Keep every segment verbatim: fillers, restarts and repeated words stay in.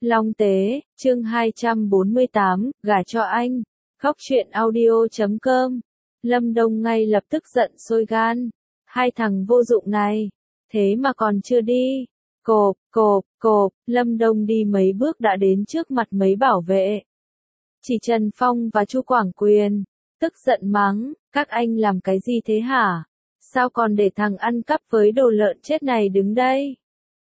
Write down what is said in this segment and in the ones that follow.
Long Tế, chương hai trăm bốn mươi tám, gả cho anh. Góc truyện audio chấm com. Lâm Đông ngay lập tức giận sôi gan. Hai thằng vô dụng này, thế mà còn chưa đi. Cộp, cộp, cộp, Lâm Đông đi mấy bước đã đến trước mặt mấy bảo vệ. Chỉ Trần Phong và Chu Quảng Quyền, tức giận mắng, các anh làm cái gì thế hả? Sao còn để thằng ăn cắp với đồ lợn chết này đứng đây?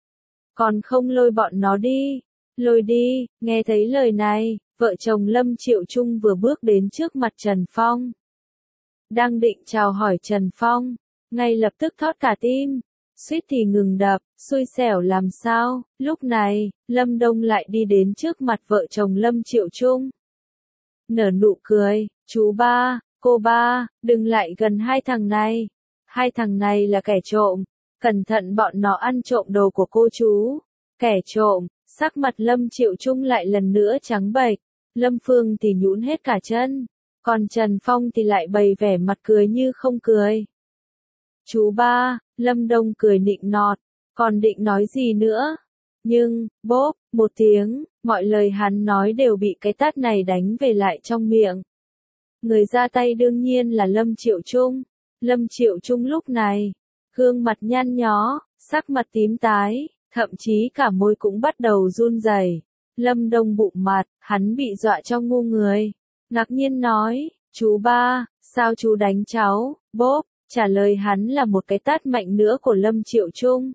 Còn không lôi bọn nó đi. Lôi đi. Nghe thấy lời này, vợ chồng Lâm Triệu Trung vừa bước đến trước mặt Trần Phong. Đang định chào hỏi Trần Phong, ngay lập tức thót cả tim, suýt thì ngừng đập, xui xẻo làm sao. Lúc này, Lâm Đông lại đi đến trước mặt vợ chồng Lâm Triệu Trung. Nở nụ cười, chú ba, cô ba, đừng lại gần hai thằng này. Hai thằng này là kẻ trộm, cẩn thận bọn nó ăn trộm đồ của cô chú. Kẻ trộm. Sắc mặt Lâm Triệu Trung lại lần nữa trắng bệch, Lâm Phương thì nhũn hết cả chân, còn Trần Phong thì lại bày vẻ mặt cười như không cười. Chú ba, Lâm Đông cười nịnh nọt, còn định nói gì nữa, nhưng, bốp, một tiếng, mọi lời hắn nói đều bị cái tát này đánh về lại trong miệng. Người ra tay đương nhiên là Lâm Triệu Trung. Lâm Triệu Trung lúc này, gương mặt nhăn nhó, sắc mặt tím tái. Thậm chí cả môi cũng bắt đầu run rẩy. Lâm Đông bụng mặt, hắn bị dọa cho ngu người. Ngạc nhiên nói, chú ba, sao chú đánh cháu? Bốp, trả lời hắn là một cái tát mạnh nữa của Lâm Triệu Trung.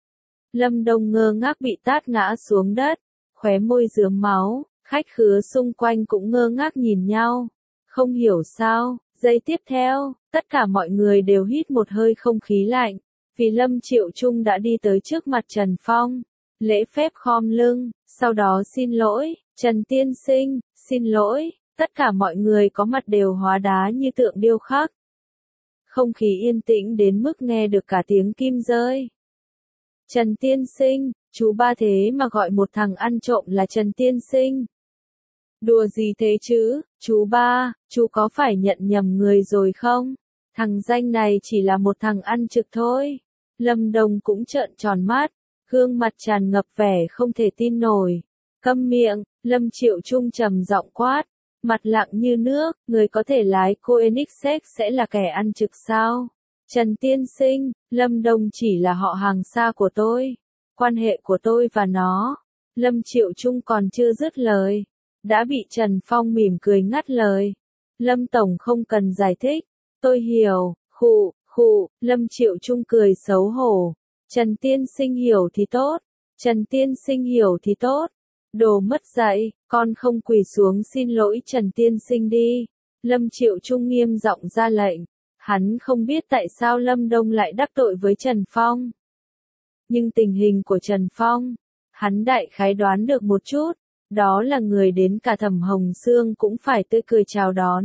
Lâm Đông ngơ ngác bị tát ngã xuống đất, khóe môi rướm máu, khách khứa xung quanh cũng ngơ ngác nhìn nhau. Không hiểu sao, giây tiếp theo, tất cả mọi người đều hít một hơi không khí lạnh. Vì Lâm Triệu Trung đã đi tới trước mặt Trần Phong, lễ phép khom lưng, sau đó xin lỗi, Trần Tiên Sinh, xin lỗi, tất cả mọi người có mặt đều hóa đá như tượng điêu khắc. Không khí yên tĩnh đến mức nghe được cả tiếng kim rơi. Trần Tiên Sinh, chú ba thế mà gọi một thằng ăn trộm là Trần Tiên Sinh. Đùa gì thế chứ, chú ba, chú có phải nhận nhầm người rồi không? Thằng danh này chỉ là một thằng ăn trực thôi. Lâm Đông cũng trợn tròn mắt, gương mặt tràn ngập vẻ không thể tin nổi. Câm miệng, Lâm Triệu Trung trầm giọng quát, mặt lặng như nước, người có thể lái Koenigsegg sẽ là kẻ ăn trực sao? Trần Tiên Sinh, Lâm Đông chỉ là họ hàng xa của tôi, quan hệ của tôi và nó. Lâm Triệu Trung còn chưa dứt lời, đã bị Trần Phong mỉm cười ngắt lời. Lâm Tổng không cần giải thích, tôi hiểu, khụ. Khụ, Lâm Triệu Trung cười xấu hổ. Trần Tiên Sinh hiểu thì tốt. Trần Tiên Sinh hiểu thì tốt. Đồ mất dạy, con không quỳ xuống xin lỗi Trần Tiên Sinh đi. Lâm Triệu Trung nghiêm giọng ra lệnh. Hắn không biết tại sao Lâm Đông lại đắc tội với Trần Phong. Nhưng tình hình của Trần Phong, hắn đại khái đoán được một chút. Đó là người đến cả Thẩm Hồng Sương cũng phải tươi cười chào đón.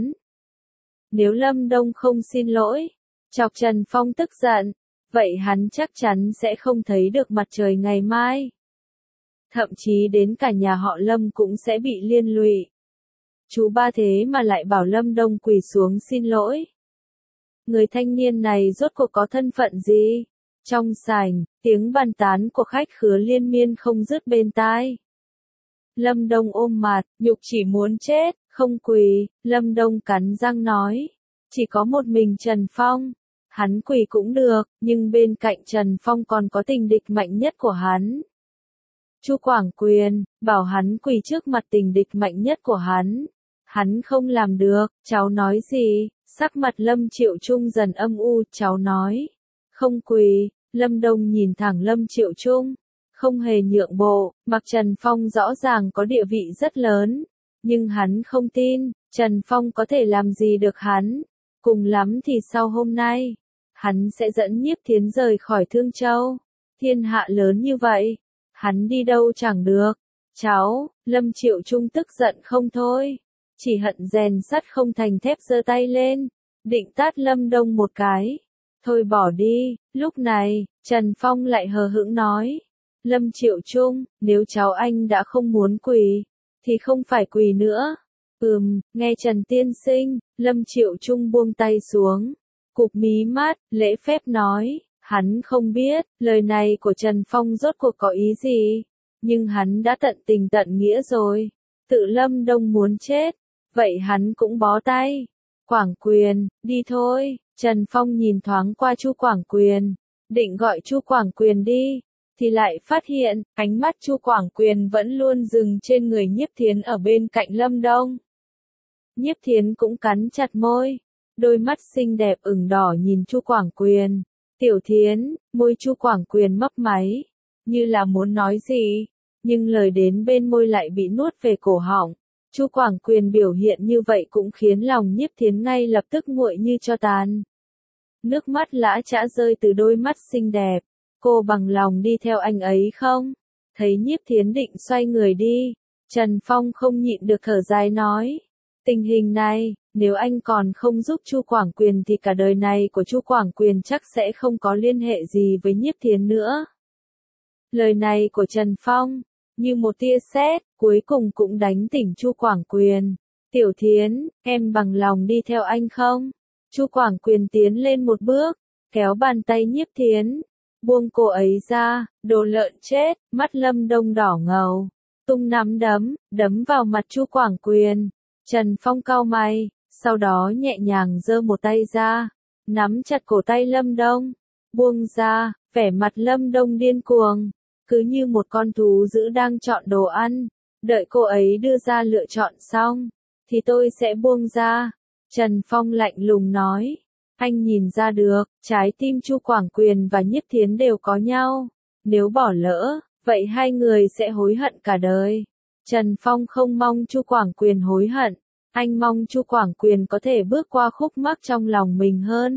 Nếu Lâm Đông không xin lỗi, chọc Trần Phong tức giận, vậy hắn chắc chắn sẽ không thấy được mặt trời ngày mai. Thậm chí đến cả nhà họ Lâm cũng sẽ bị liên lụy. Chú ba thế mà lại bảo Lâm Đông quỳ xuống xin lỗi. Người thanh niên này rốt cuộc có thân phận gì? Trong sảnh, tiếng bàn tán của khách khứa liên miên không dứt bên tai. Lâm Đông ôm mặt, nhục chỉ muốn chết, không quỳ. Lâm Đông cắn răng nói, chỉ có một mình Trần Phong. Hắn quỳ cũng được, nhưng bên cạnh Trần Phong còn có tình địch mạnh nhất của hắn. Chu Quảng Quyền, bảo hắn quỳ trước mặt tình địch mạnh nhất của hắn. Hắn không làm được, cháu nói gì? Sắc mặt Lâm Triệu Trung dần âm u, cháu nói. Không quỳ. Lâm Đông nhìn thẳng Lâm Triệu Trung, không hề nhượng bộ, mặc Trần Phong rõ ràng có địa vị rất lớn. Nhưng hắn không tin, Trần Phong có thể làm gì được hắn. Cùng lắm thì sau hôm nay, hắn sẽ dẫn Nhiếp Thiến rời khỏi Thương Châu. Thiên hạ lớn như vậy, hắn đi đâu chẳng được. Cháu, Lâm Triệu Trung tức giận không thôi. Chỉ hận rèn sắt không thành thép giơ tay lên, định tát Lâm Đông một cái. Thôi bỏ đi, lúc này, Trần Phong lại hờ hững nói. Lâm Triệu Trung, nếu cháu anh đã không muốn quỳ, thì không phải quỳ nữa. Ừm, nghe Trần Tiên Sinh, Lâm Triệu Trung buông tay xuống, cụp mí mắt, lễ phép nói, hắn không biết, lời này của Trần Phong rốt cuộc có ý gì. Nhưng hắn đã tận tình tận nghĩa rồi. Tự Lâm Đông muốn chết, vậy hắn cũng bó tay. Quảng Quyền, đi thôi. Trần Phong nhìn thoáng qua Chu Quảng Quyền, định gọi Chu Quảng Quyền đi, thì lại phát hiện, ánh mắt Chu Quảng Quyền vẫn luôn dừng trên người Nhiếp Thiến ở bên cạnh Lâm Đông. Nhiếp Thiến cũng cắn chặt môi, đôi mắt xinh đẹp ửng đỏ nhìn Chu Quảng Quyền. Tiểu Thiến, môi Chu Quảng Quyền mấp máy, như là muốn nói gì, nhưng lời đến bên môi lại bị nuốt về cổ họng. Chu Quảng Quyền biểu hiện như vậy cũng khiến lòng Nhiếp Thiến ngay lập tức nguội như tro tàn. Nước mắt lã chã rơi từ đôi mắt xinh đẹp. Cô bằng lòng đi theo anh ấy không? Thấy Nhiếp Thiến định xoay người đi, Trần Phong không nhịn được thở dài nói. Tình hình này, nếu anh còn không giúp Chu Quảng Quyền thì cả đời này của Chu Quảng Quyền chắc sẽ không có liên hệ gì với Nhiếp Thiến nữa. Lời này của Trần Phong, như một tia sét, cuối cùng cũng đánh tỉnh Chu Quảng Quyền. Tiểu Thiến, em bằng lòng đi theo anh không? Chu Quảng Quyền tiến lên một bước, kéo bàn tay Nhiếp Thiến, buông cô ấy ra, đồ lợn chết, mắt Lâm Đông đỏ ngầu, tung nắm đấm, đấm vào mặt Chu Quảng Quyền. Trần Phong cau mày, sau đó nhẹ nhàng giơ một tay ra, nắm chặt cổ tay Lâm Đông, buông ra, vẻ mặt Lâm Đông điên cuồng, cứ như một con thú dữ đang chọn đồ ăn, đợi cô ấy đưa ra lựa chọn xong, thì tôi sẽ buông ra. Trần Phong lạnh lùng nói, anh nhìn ra được, trái tim Chu Quảng Quyền và Nhiếp Thiến đều có nhau, nếu bỏ lỡ, vậy hai người sẽ hối hận cả đời. Trần Phong không mong Chu Quảng Quyền hối hận, anh mong Chu Quảng Quyền có thể bước qua khúc mắc trong lòng mình hơn.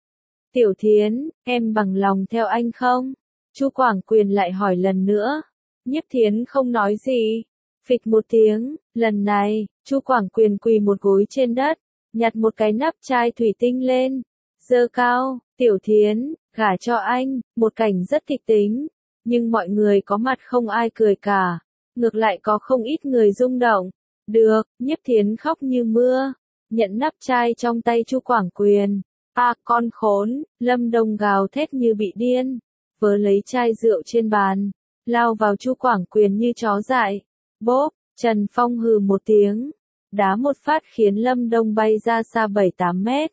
Tiểu Thiến, em bằng lòng theo anh không? Chu Quảng Quyền lại hỏi lần nữa. Nhiếp Thiến không nói gì. Phịch một tiếng, lần này, Chu Quảng Quyền quỳ một gối trên đất, nhặt một cái nắp chai thủy tinh lên, giơ cao. Tiểu Thiến, gả cho anh, một cảnh rất kịch tính, nhưng mọi người có mặt không ai cười cả, ngược lại có không ít người rung động. Được, Nhiếp Thiến khóc như mưa, nhận nắp chai trong tay Chu Quảng Quyền. À, con khốn, Lâm Đông gào thét như bị điên, vớ lấy chai rượu trên bàn, lao vào Chu Quảng Quyền như chó dại. Bốp, Trần Phong hừ một tiếng, đá một phát khiến Lâm Đông bay ra xa bảy tám mét.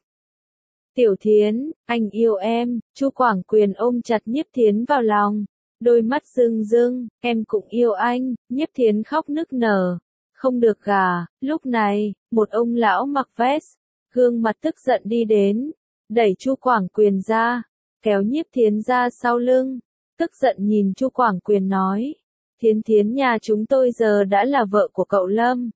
Tiểu Thiến, anh yêu em. Chu Quảng Quyền ôm chặt Nhiếp Thiến vào lòng, đôi mắt rưng rưng, em cũng yêu anh. Nhiếp Thiến khóc nức nở, không được gả. Lúc này, một ông lão mặc vest, gương mặt tức giận đi đến, đẩy Chu Quảng Quyền ra, kéo Nhiếp Thiến ra sau lưng, tức giận nhìn Chu Quảng Quyền nói, Thiến Thiến nhà chúng tôi giờ đã là vợ của cậu Lâm.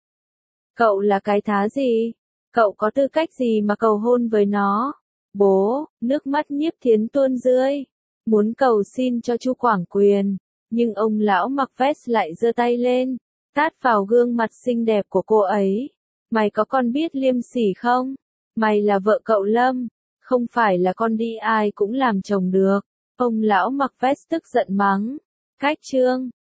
Cậu là cái thá gì? Cậu có tư cách gì mà cầu hôn với nó? Bố, nước mắt Nhiếp Thiến tuôn rơi, muốn cầu xin cho Chu Quảng Quyền, nhưng ông lão mặc vest lại giơ tay lên, tát vào gương mặt xinh đẹp của cô ấy. Mày có con biết liêm sỉ không? Mày là vợ cậu Lâm, không phải là con đi ai cũng làm chồng được. Ông lão mặc vest tức giận mắng. Cách chương